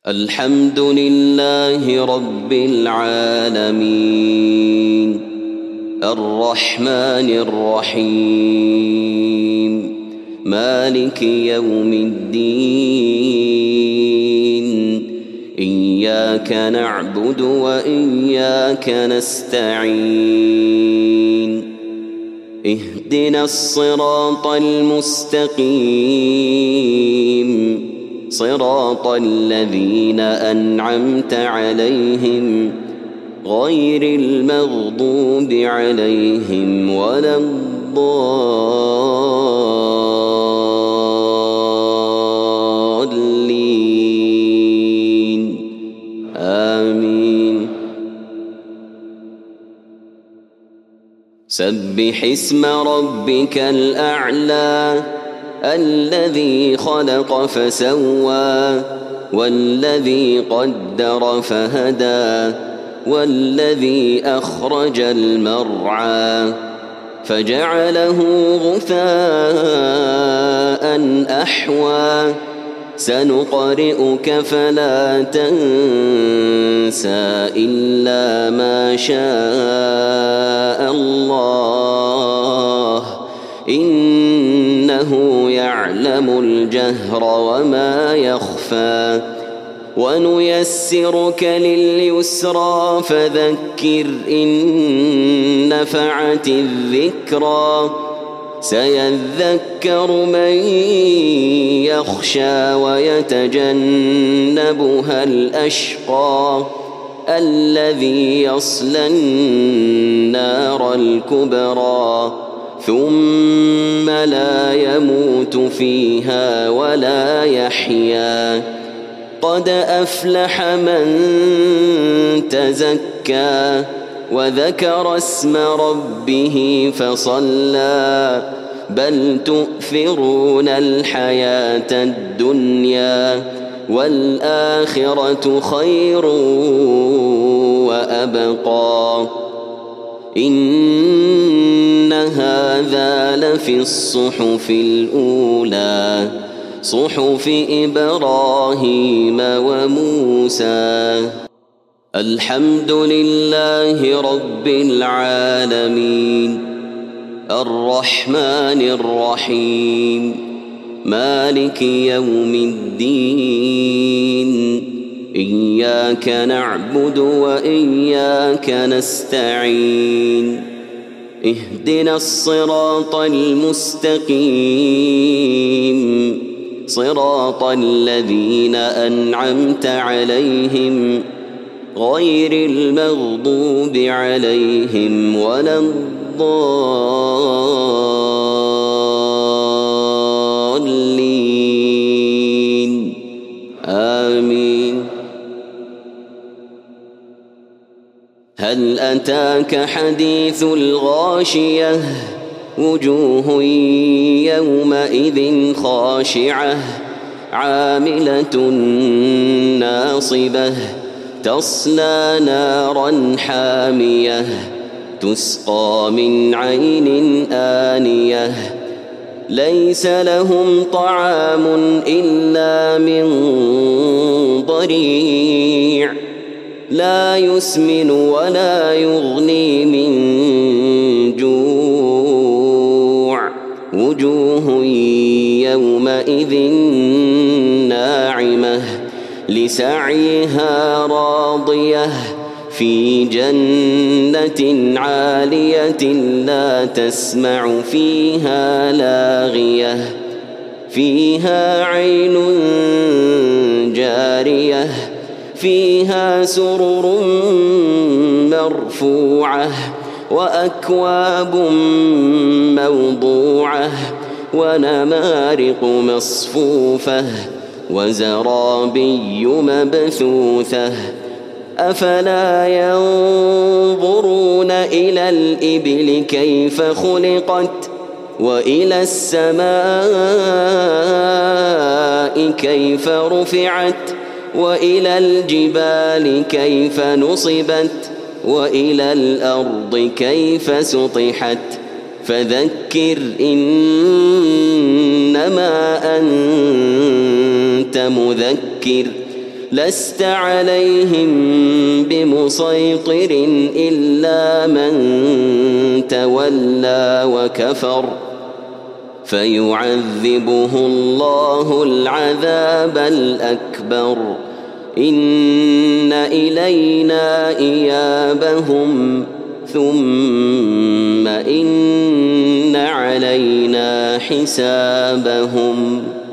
الحمد لله رب العالمين الرحمن الرحيم مالك يوم الدين إياك نعبد وإياك نستعين اهدنا الصراط المستقيم صراط الذين أنعمت عليهم غير المغضوب عليهم ولا الضالين آمين. سبح اسم ربك الأعلى الذي خلق فسوى والذي قدر فهدى والذي أخرج المرعى فجعله غثاء أحوى سنقرئك فلا تنسى إلا ما شاء الله إنه يعلم الجهر وما يخفى ونيسرك لليسرى فذكر إن نفعت الذكرى سيذكر من يخشى ويتجنبها الأشقى الذي يصلى النار الكبرى ثم لا يموت فيها ولا يحيا قد أفلح من تزكى وذكر اسم ربه فصلى بل تؤثرون الحياة الدنيا والآخرة خير وأبقى إن هذا لفي الصحف الأولى صحف إبراهيم وموسى. الحمد لله رب العالمين الرحمن الرحيم مالك يوم الدين إياك نعبد وإياك نستعين اهدنا الصراط المستقيم صراط الذين أنعمت عليهم غير المغضوب عليهم ولا الضالين آمين. هل أتاك حديث الغاشية وجوه يومئذ خاشعة عاملة ناصبة تصلى نارا حامية تسقى من عين آنية ليس لهم طعام إلا من ضريع لا يسمن ولا يغني من جوع وجوه يومئذ ناعمة لسعيها راضية في جنة عالية لا تسمع فيها لاغية فيها عين جارية فيها سرر مرفوعة وأكواب موضوعة ونمارق مصفوفة وزرابي مبثوثة أفلا ينظرون إلى الإبل كيف خلقت وإلى السماء كيف رفعت وإلى الجبال كيف نصبت وإلى الأرض كيف سطحت فذكر إنما أنت مذكر لست عليهم بمسيطر إلا من تولى وكفر فيعذبه الله العذاب الأكبر إن إلينا إيابهم ثم إن علينا حسابهم